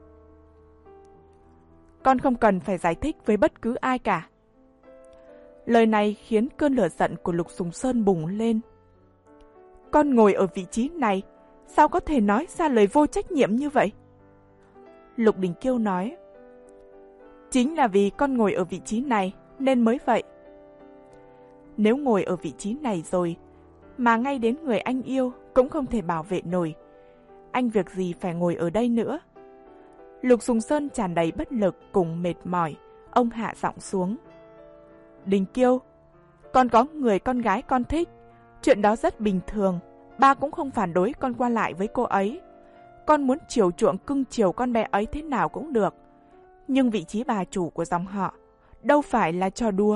Con không cần phải giải thích với bất cứ ai cả. Lời này khiến cơn lửa giận của Lục Sùng Sơn bùng lên. Con ngồi ở vị trí này, sao có thể nói ra lời vô trách nhiệm như vậy? Lục Đình Kiêu nói: Chính là vì con ngồi ở vị trí này nên mới vậy. Nếu ngồi ở vị trí này rồi, mà ngay đến người anh yêu cũng không thể bảo vệ nổi, anh việc gì phải ngồi ở đây nữa? Lục Sùng Sơn tràn đầy bất lực cùng mệt mỏi, ông hạ giọng xuống. Đình Kiêu, con có người con gái con thích, chuyện đó rất bình thường, ba cũng không phản đối con qua lại với cô ấy. Con muốn chiều chuộng cưng chiều con bé ấy thế nào cũng được, nhưng vị trí bà chủ của dòng họ đâu phải là trò đùa.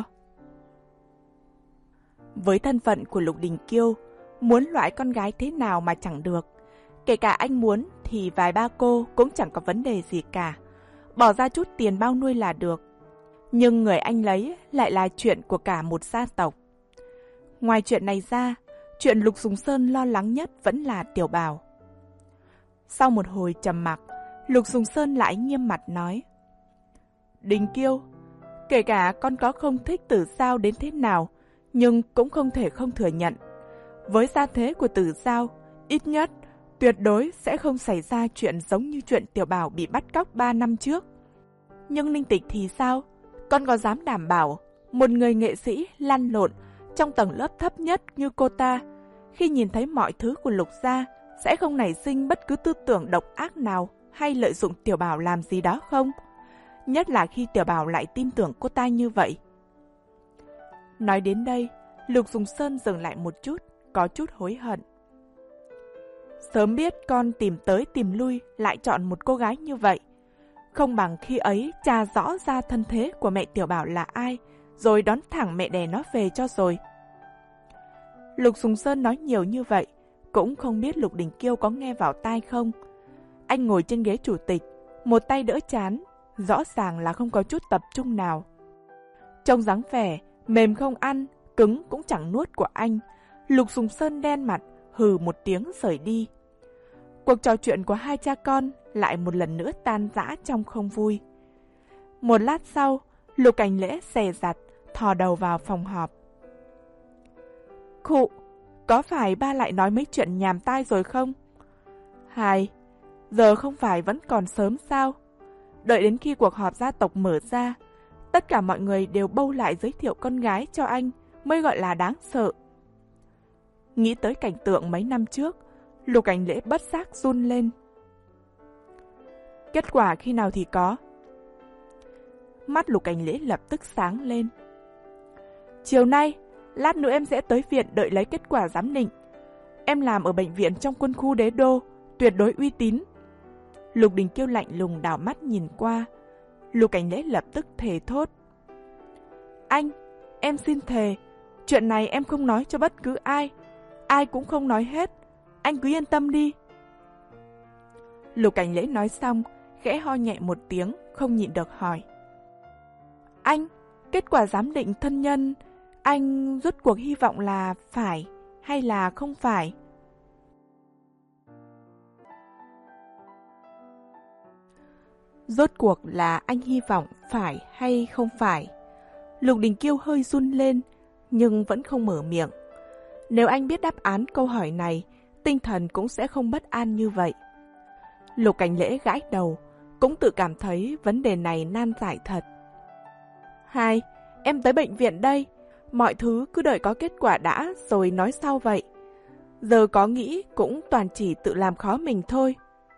Với thân phận của Lục Đình Kiêu, muốn loại con gái thế nào mà chẳng được. Kể cả anh muốn thì vài ba cô cũng chẳng có vấn đề gì cả, bỏ ra chút tiền bao nuôi là được. Nhưng người anh lấy lại là chuyện của cả một gia tộc. Ngoài chuyện này ra, chuyện Lục Sùng Sơn lo lắng nhất vẫn là Tiểu Bảo. Sau một hồi trầm mặc, Lục Sùng Sơn lại nghiêm mặt nói: Đình Kiêu, kể cả con có không thích Tử Giao đến thế nào, nhưng cũng không thể không thừa nhận. Với gia thế của Tử Giao, ít nhất, tuyệt đối sẽ không xảy ra chuyện giống như chuyện Tiểu Bảo bị bắt cóc ba năm trước. Nhưng Ninh Tịch thì sao? Con có dám đảm bảo một người nghệ sĩ lăn lộn trong tầng lớp thấp nhất như cô ta, khi nhìn thấy mọi thứ của Lục gia, sẽ không nảy sinh bất cứ tư tưởng độc ác nào hay lợi dụng Tiểu Bảo làm gì đó không? Nhất là khi Tiểu Bảo lại tin tưởng cô ta như vậy. Nói đến đây, Lục Sùng Sơn dừng lại một chút, có chút hối hận. Sớm biết con tìm tới tìm lui lại chọn một cô gái như vậy. Không bằng khi ấy tra rõ ra thân thế của mẹ Tiểu Bảo là ai, rồi đón thẳng mẹ đẻ nó về cho rồi. Lục Sùng Sơn nói nhiều như vậy, cũng không biết Lục Đình Kiêu có nghe vào tai không. Anh ngồi trên ghế chủ tịch, một tay đỡ trán, rõ ràng là không có chút tập trung nào. Trông dáng vẻ, mềm không ăn, cứng cũng chẳng nuốt của anh, Lục Sùng Sơn đen mặt, hừ một tiếng rời đi. Cuộc trò chuyện của hai cha con lại một lần nữa tan rã trong không vui. Một lát sau, Lục Cảnh Lễ xè giặt, thò đầu vào phòng họp. Khụ, có phải ba lại nói mấy chuyện nhàm tai rồi không? Hai, giờ không phải vẫn còn sớm sao? Đợi đến khi cuộc họp gia tộc mở ra, tất cả mọi người đều bâu lại giới thiệu con gái cho anh mới gọi là đáng sợ. Nghĩ tới cảnh tượng mấy năm trước, Lục Cảnh Lễ bất giác run lên. Kết quả khi nào thì có? Mắt Lục Cảnh Lễ lập tức sáng lên. Chiều nay, lát nữa em sẽ tới viện đợi lấy kết quả giám định. Em làm ở bệnh viện trong quân khu Đế Đô, tuyệt đối uy tín. Lục Đình Kiêu lạnh lùng đảo mắt nhìn qua. Lục Cảnh Lễ lập tức thề thốt. Anh, em xin thề, chuyện này em không nói cho bất cứ ai. Ai cũng không nói hết. Anh cứ yên tâm đi. Lục Cảnh Lễ nói xong, khẽ ho nhẹ một tiếng, không nhịn được hỏi. Anh, kết quả giám định thân nhân, anh rốt cuộc hy vọng là phải hay là không phải? Rốt cuộc là anh hy vọng phải hay không phải? Lục Đình Kiêu hơi run lên, nhưng vẫn không mở miệng. Nếu anh biết đáp án câu hỏi này, tinh thần cũng sẽ không bất an như vậy. Lục Cảnh Lễ gãi đầu, cũng tự cảm thấy vấn đề này nan giải thật. Hai, em tới bệnh viện đây. Mọi thứ cứ đợi có kết quả đã rồi nói sau vậy. Giờ có nghĩ cũng toàn chỉ tự làm khó mình thôi.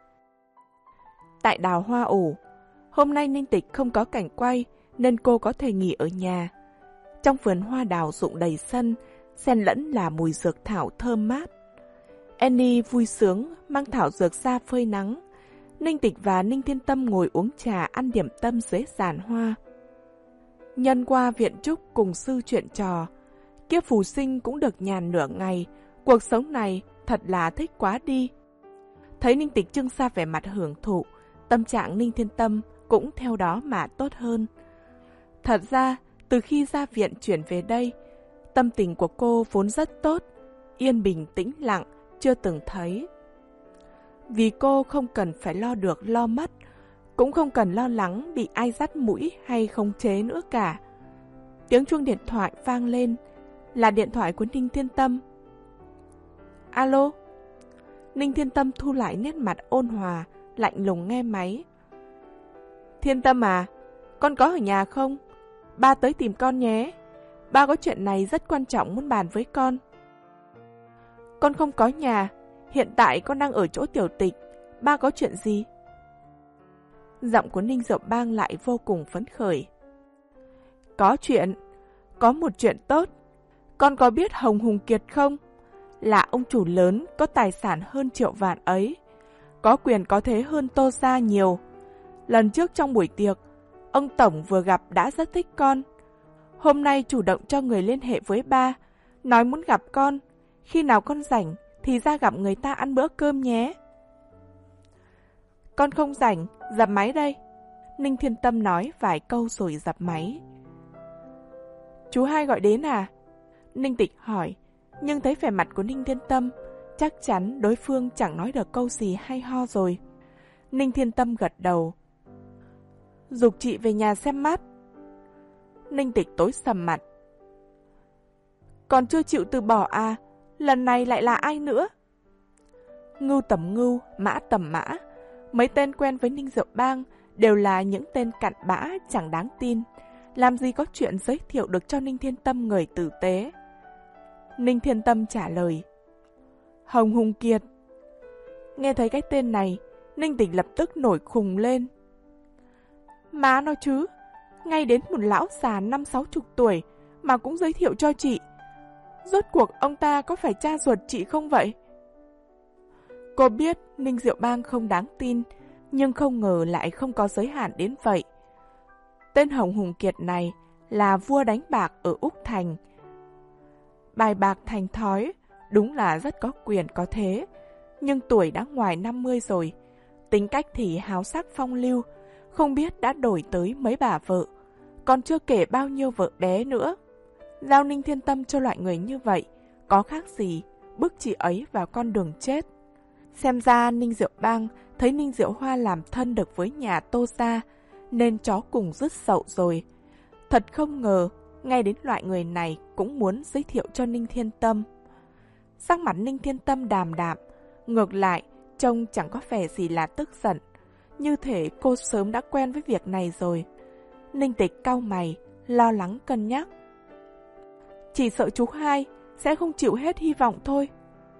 Tại đào hoa ủ, hôm nay Ninh Tịch không có cảnh quay nên cô có thể nghỉ ở nhà. Trong vườn hoa đào rụng đầy sân, xen lẫn là mùi dược thảo thơm mát. Annie vui sướng mang thảo dược ra phơi nắng. Ninh Tịch và Ninh Thiên Tâm ngồi uống trà ăn điểm tâm dưới giàn hoa. Nhân qua viện trúc cùng sư chuyện trò, Kiếp phù sinh cũng được nhàn nửa ngày. Cuộc sống này thật là thích quá đi. Thấy Ninh Tịch trưng ra vẻ mặt hưởng thụ, tâm trạng Ninh Thiên Tâm cũng theo đó mà tốt hơn. Thật ra, từ khi ra viện chuyển về đây, tâm tình của cô vốn rất tốt, yên bình tĩnh lặng, chưa từng thấy. Vì cô không cần phải lo được lo mất, cũng không cần lo lắng bị ai dắt mũi hay khống chế nữa cả. Tiếng chuông điện thoại vang lên, là điện thoại của Ninh Thiên Tâm. Alo? Ninh Thiên Tâm thu lại nét mặt ôn hòa, lạnh lùng nghe máy. Thiên Tâm à, con có ở nhà không? Ba tới tìm con nhé. Ba có chuyện này rất quan trọng muốn bàn với con. Con không có nhà, hiện tại con đang ở chỗ tiểu tịch. Ba có chuyện gì? Giọng của Ninh Diệu Bang lại vô cùng phấn khởi. Có chuyện, có một chuyện tốt. Con có biết Hồng Hùng Kiệt không? Là ông chủ lớn có tài sản hơn triệu vạn ấy. Có quyền có thế hơn Tô Gia nhiều. Lần trước trong buổi tiệc, ông Tổng vừa gặp đã rất thích con. Hôm nay chủ động cho người liên hệ với ba, nói muốn gặp con. Khi nào con rảnh thì ra gặp người ta ăn bữa cơm nhé. Con không rảnh, dập máy đây. Ninh Thiên Tâm nói vài câu rồi dập máy. Chú hai gọi đến à? Ninh Tịch hỏi, nhưng thấy vẻ mặt của Ninh Thiên Tâm, chắc chắn đối phương chẳng nói được câu gì hay ho rồi. Ninh Thiên Tâm gật đầu. Giục chị về nhà xem mắt. Ninh Tịch tối sầm mặt. Còn chưa chịu từ bỏ à? Lần này lại là ai nữa? Ngưu tầm ngưu, mã tầm mã. Mấy tên quen với Ninh Diệu Bang đều là những tên cặn bã chẳng đáng tin. Làm gì có chuyện giới thiệu được cho Ninh Thiên Tâm người tử tế. Ninh Thiên Tâm trả lời. Hồng Hùng Kiệt. Nghe thấy cái tên này, Ninh Tịch lập tức nổi khùng lên. Má nói chứ, ngay đến một lão già năm sáu chục tuổi mà cũng giới thiệu cho chị. Rốt cuộc ông ta có phải cha ruột chị không vậy? Cô biết Ninh Diệu Bang không đáng tin, nhưng không ngờ lại không có giới hạn đến vậy. Tên Hồng Hùng Kiệt này là vua đánh bạc ở Úc Thành. Bài bạc thành thói, đúng là rất có quyền có thế, nhưng tuổi đã ngoài năm mươi rồi, tính cách thì háo sắc phong lưu, không biết đã đổi tới mấy bà vợ, còn chưa kể bao nhiêu vợ bé nữa. Giao Ninh Thiên Tâm cho loại người như vậy, có khác gì bước chị ấy vào con đường chết. Xem ra Ninh Diệu Bang thấy Ninh Diệu Hoa làm thân được với nhà Tô gia, nên chó cùng rứt sậu rồi. Thật không ngờ, ngay đến loại người này cũng muốn giới thiệu cho Ninh Thiên Tâm. Sắc mặt Ninh Thiên Tâm đàm đạm, ngược lại, trông chẳng có vẻ gì là tức giận. Như thể cô sớm đã quen với việc này rồi. Ninh Tịch cau mày, lo lắng cân nhắc. Chỉ sợ chú hai sẽ không chịu hết hy vọng thôi.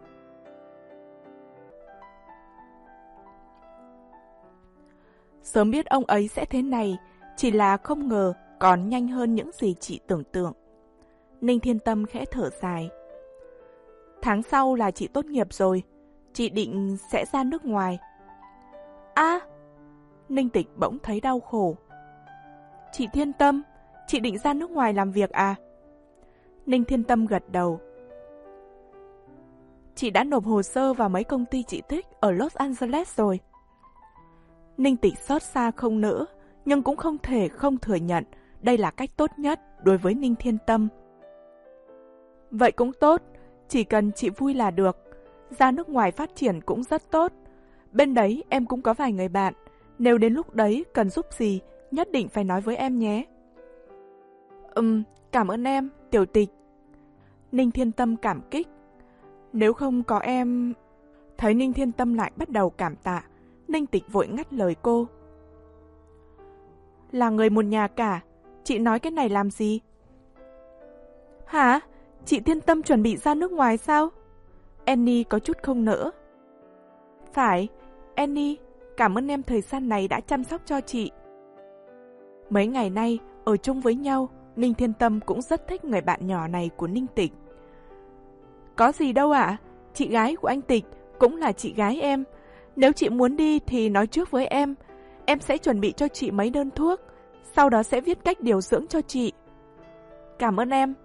Sớm biết ông ấy sẽ thế này, chỉ là không ngờ còn nhanh hơn những gì chị tưởng tượng. Ninh Thiên Tâm khẽ thở dài. Tháng sau là chị tốt nghiệp rồi, chị định sẽ ra nước ngoài. À, Ninh Tịch bỗng thấy đau khổ. Chị Thiên Tâm, chị định ra nước ngoài làm việc à? Ninh Thiên Tâm gật đầu. Chị đã nộp hồ sơ vào mấy công ty chị thích ở Los Angeles rồi. Ninh Tịch xót xa không nỡ, nhưng cũng không thể không thừa nhận đây là cách tốt nhất đối với Ninh Thiên Tâm. Vậy cũng tốt, chỉ cần chị vui là được. Ra nước ngoài phát triển cũng rất tốt. Bên đấy em cũng có vài người bạn. Nếu đến lúc đấy cần giúp gì, nhất định phải nói với em nhé. Ừm, cảm ơn em, Tiểu Tịch. Ninh Thiên Tâm cảm kích. Nếu không có em... Thấy Ninh Thiên Tâm lại bắt đầu cảm tạ, Ninh Tịch vội ngắt lời cô. Là người một nhà cả, chị nói cái này làm gì? Hả? Chị Thiên Tâm chuẩn bị ra nước ngoài sao? Annie có chút không nỡ. Phải, Annie, cảm ơn em thời gian này đã chăm sóc cho chị. Mấy ngày nay, ở chung với nhau, Ninh Thiên Tâm cũng rất thích người bạn nhỏ này của Ninh Tịch. Có gì đâu ạ, à? Chị gái của anh Tịch cũng là chị gái em. Nếu chị muốn đi thì nói trước với em. Em sẽ chuẩn bị cho chị mấy đơn thuốc, sau đó sẽ viết cách điều dưỡng cho chị. Cảm ơn em.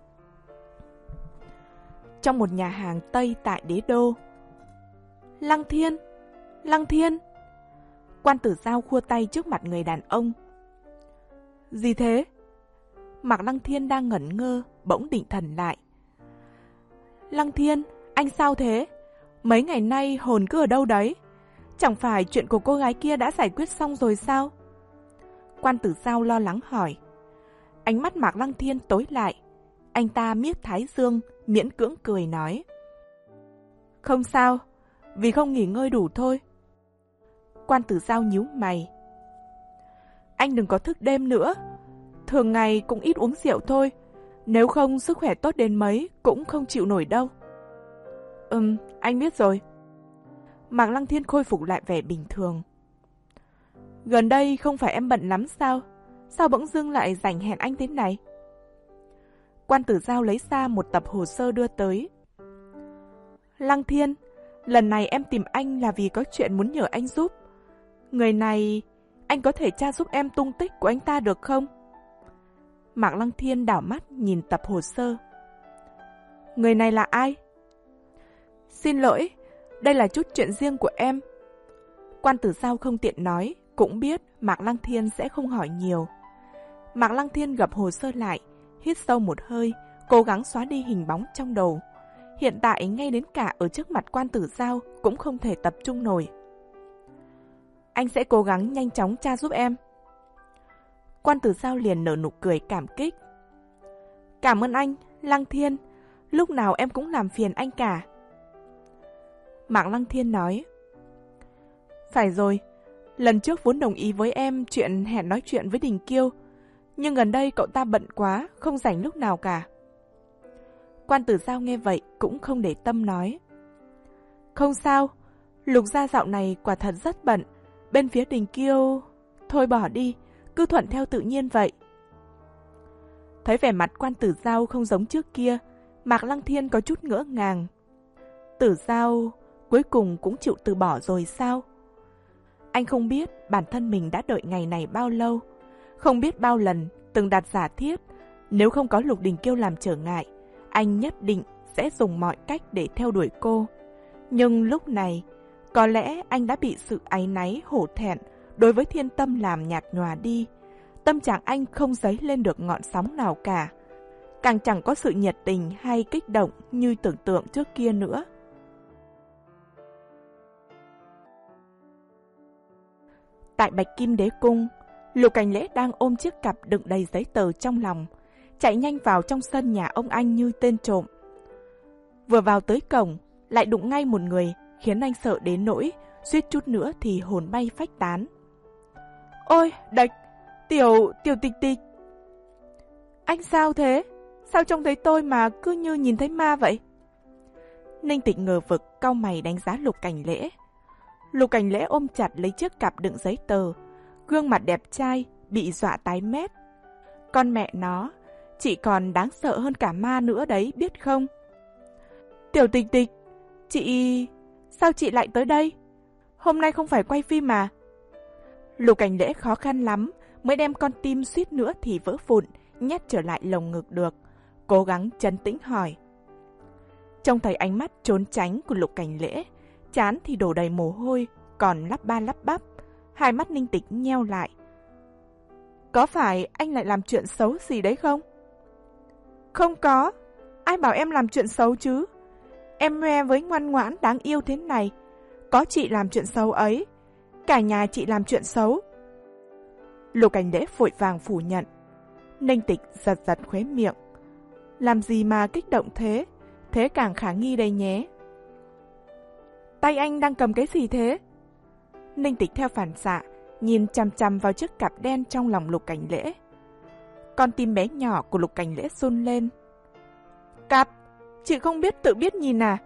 Trong một nhà hàng Tây tại Đế Đô. Lăng Thiên, Lăng Thiên. Quan Tử Giao khua tay trước mặt người đàn ông. Gì thế? Mạc Lăng Thiên đang ngẩn ngơ, bỗng định thần lại. Lăng Thiên, anh sao thế? Mấy ngày nay hồn cứ ở đâu đấy? Chẳng phải chuyện của cô gái kia đã giải quyết xong rồi sao? Quan Tử Giao lo lắng hỏi. Ánh mắt Mạc Lăng Thiên tối lại. Anh ta miết thái dương, miễn cưỡng cười nói. Không sao, vì không nghỉ ngơi đủ thôi. Quan Tử Giao nhíu mày. Anh đừng có thức đêm nữa. Thường ngày cũng ít uống rượu thôi. Nếu không sức khỏe tốt đến mấy cũng không chịu nổi đâu. Ừm, anh biết rồi. Mạc Lăng Thiên khôi phục lại vẻ bình thường. Gần đây không phải em bận lắm sao? Sao bỗng dưng lại rảnh hẹn anh thế này? Quan Tử Giao lấy ra một tập hồ sơ đưa tới. Lăng Thiên, lần này em tìm anh là vì có chuyện muốn nhờ anh giúp. Người này, anh có thể tra giúp em tung tích của anh ta được không? Mạc Lăng Thiên đảo mắt nhìn tập hồ sơ. Người này là ai? Xin lỗi, đây là chút chuyện riêng của em. Quan Tử Giao không tiện nói, cũng biết Mạc Lăng Thiên sẽ không hỏi nhiều. Mạc Lăng Thiên gập hồ sơ lại, hít sâu một hơi, cố gắng xóa đi hình bóng trong đầu. Hiện tại ngay đến cả ở trước mặt Quan Tử Giao cũng không thể tập trung nổi. Anh sẽ cố gắng nhanh chóng tra giúp em. Quan Tử Giao liền nở nụ cười cảm kích. Cảm ơn anh, Lăng Thiên, lúc nào em cũng làm phiền anh cả. Mạc Lăng Thiên nói. Phải rồi, lần trước vốn đồng ý với em chuyện hẹn nói chuyện với Đình Kiêu, nhưng gần đây cậu ta bận quá, không rảnh lúc nào cả. Quan Tử Giao nghe vậy cũng không để tâm nói. Không sao, Lục gia dạo này quả thật rất bận, bên phía Đình Kiêu... Thôi bỏ đi, cứ thuận theo tự nhiên vậy. Thấy vẻ mặt Quan Tử Giao không giống trước kia, Mạc Lăng Thiên có chút ngỡ ngàng. Tử Giao cuối cùng cũng chịu từ bỏ rồi sao? Anh không biết bản thân mình đã đợi ngày này bao lâu, không biết bao lần từng đặt giả thiết nếu không có Lục Đình Kiêu làm trở ngại, anh nhất định sẽ dùng mọi cách để theo đuổi cô. Nhưng lúc này, có lẽ anh đã bị sự áy náy hổ thẹn đối với Thiên Tâm làm nhạt nhòa đi. Tâm trạng anh không dấy lên được ngọn sóng nào cả, càng chẳng có sự nhiệt tình hay kích động như tưởng tượng trước kia nữa. Tại Bạch Kim Đế Cung, Lục Cảnh Lễ đang ôm chiếc cặp đựng đầy giấy tờ trong lòng, chạy nhanh vào trong sân nhà ông anh như tên trộm. Vừa vào tới cổng, lại đụng ngay một người khiến anh sợ đến nỗi suýt chút nữa thì hồn bay phách tán. Ôi, Đạch, tiểu, tiểu Tịch Tịch. Anh sao thế? Sao trông thấy tôi mà cứ như nhìn thấy ma vậy? Ninh Tịch ngờ vực cau mày đánh giá Lục Cảnh Lễ. Lục Cảnh Lễ ôm chặt lấy chiếc cặp đựng giấy tờ, gương mặt đẹp trai bị dọa tái mét. Con mẹ nó, chị còn đáng sợ hơn cả ma nữa đấy, biết không? Tiểu Tịch Tịch, chị... sao chị lại tới đây? Hôm nay không phải quay phim mà. Lục Cảnh Lễ khó khăn lắm mới đem con tim suýt nữa thì vỡ vụn nhét trở lại lồng ngực được, cố gắng trấn tĩnh hỏi. Trông thấy ánh mắt trốn tránh của Lục Cảnh Lễ, trán thì đổ đầy mồ hôi, còn lắp ba lắp bắp, hai mắt Ninh Tịch nheo lại. Có phải anh lại làm chuyện xấu gì đấy không? Không có, ai bảo em làm chuyện xấu chứ? Em ngoe với ngoan ngoãn đáng yêu thế này, có chị làm chuyện xấu ấy, cả nhà chị làm chuyện xấu. Lục Cảnh Lễ vội vàng phủ nhận. Ninh Tịch giật giật khóe miệng. Làm gì mà kích động thế? Thế càng khả nghi đây nhé. Tay anh đang cầm cái gì thế? Ninh Tịch theo phản xạ nhìn chằm chằm vào chiếc cặp đen trong lòng Lục Cảnh Lễ. Con tim bé nhỏ của Lục Cảnh Lễ run lên. Cặp, chị không biết tự biết nhìn à?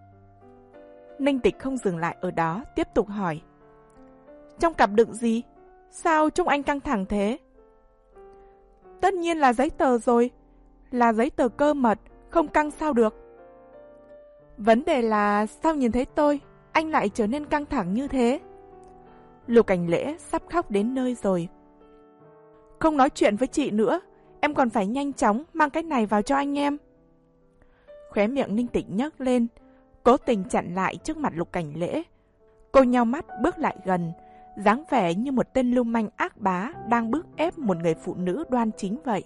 Ninh Tịch không dừng lại ở đó, tiếp tục hỏi. Trong cặp đựng gì? Sao trông anh căng thẳng thế? Tất nhiên là giấy tờ rồi. Là giấy tờ cơ mật, không căng sao được. Vấn đề là sao nhìn thấy tôi, anh lại trở nên căng thẳng như thế? Lục Cảnh Lễ sắp khóc đến nơi rồi. Không nói chuyện với chị nữa, em còn phải nhanh chóng mang cái này vào cho anh em. Khóe miệng Ninh Tịch nhấc lên, cố tình chặn lại trước mặt Lục Cảnh Lễ. Cô nheo mắt bước lại gần, dáng vẻ như một tên lưu manh ác bá đang bức ép một người phụ nữ đoan chính vậy.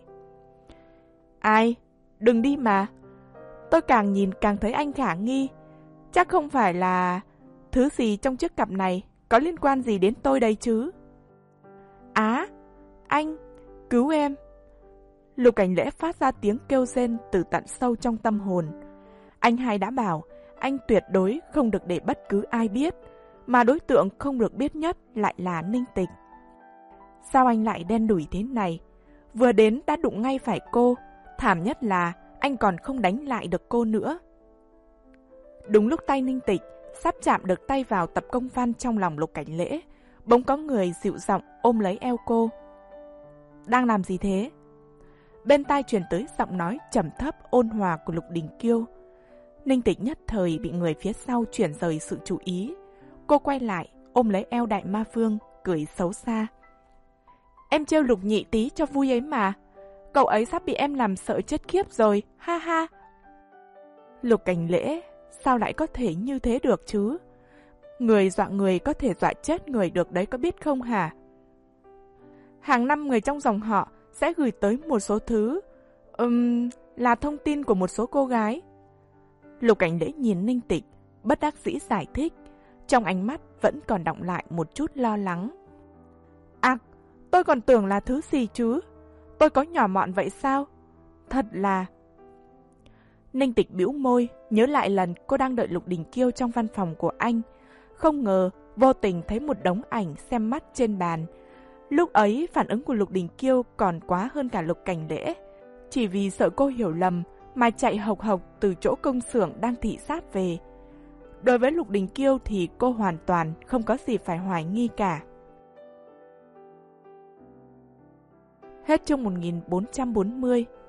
Ai? Đừng đi mà. Tôi càng nhìn càng thấy anh khả nghi. Chắc không phải là thứ gì trong chiếc cặp này có liên quan gì đến tôi đây chứ? Á, anh, cứu em. Lục Cảnh Lễ phát ra tiếng kêu rên từ tận sâu trong tâm hồn. Anh hai đã bảo anh tuyệt đối không được để bất cứ ai biết, mà đối tượng không được biết nhất lại là Ninh Tịch. Sao anh lại đen đủi thế này? Vừa đến đã đụng ngay phải cô, thảm nhất là anh còn không đánh lại được cô nữa. Đúng lúc tay Ninh Tịch sắp chạm được tay vào tập công văn trong lòng Lục Cảnh Lễ, bỗng có người dịu giọng ôm lấy eo cô. Đang làm gì thế? Bên tai truyền tới giọng nói trầm thấp ôn hòa của Lục Đình Kiêu. Ninh Tịch nhất thời bị người phía sau chuyển rời sự chú ý. Cô quay lại, ôm lấy eo Đại Ma Vương, cười xấu xa. Em trêu Lục nhị tí cho vui ấy mà. Cậu ấy sắp bị em làm sợ chết khiếp rồi, ha ha. Lục Cảnh Lễ, sao lại có thể như thế được chứ? Người dọa người có thể dọa chết người được đấy, có biết không hả? Hàng năm người trong dòng họ sẽ gửi tới một số thứ, um, là thông tin của một số cô gái. Lục Cảnh Lễ nhìn Ninh Tịch, bất đắc dĩ giải thích, trong ánh mắt vẫn còn đọng lại một chút lo lắng. À, tôi còn tưởng là thứ gì chứ? Tôi có nhỏ mọn vậy sao? Thật là... Ninh Tịch bĩu môi, nhớ lại lần cô đang đợi Lục Đình Kiêu trong văn phòng của anh. Không ngờ, vô tình thấy một đống ảnh xem mắt trên bàn. Lúc ấy, phản ứng của Lục Đình Kiêu còn quá hơn cả Lục Cảnh Lễ. Chỉ vì sợ cô hiểu lầm mà chạy hộc hộc từ chỗ công xưởng đang thị sát về. Đối với Lục Đình Kiêu thì cô hoàn toàn không có gì phải hoài nghi cả. Hết chương một nghìn bốn trăm bốn mươi.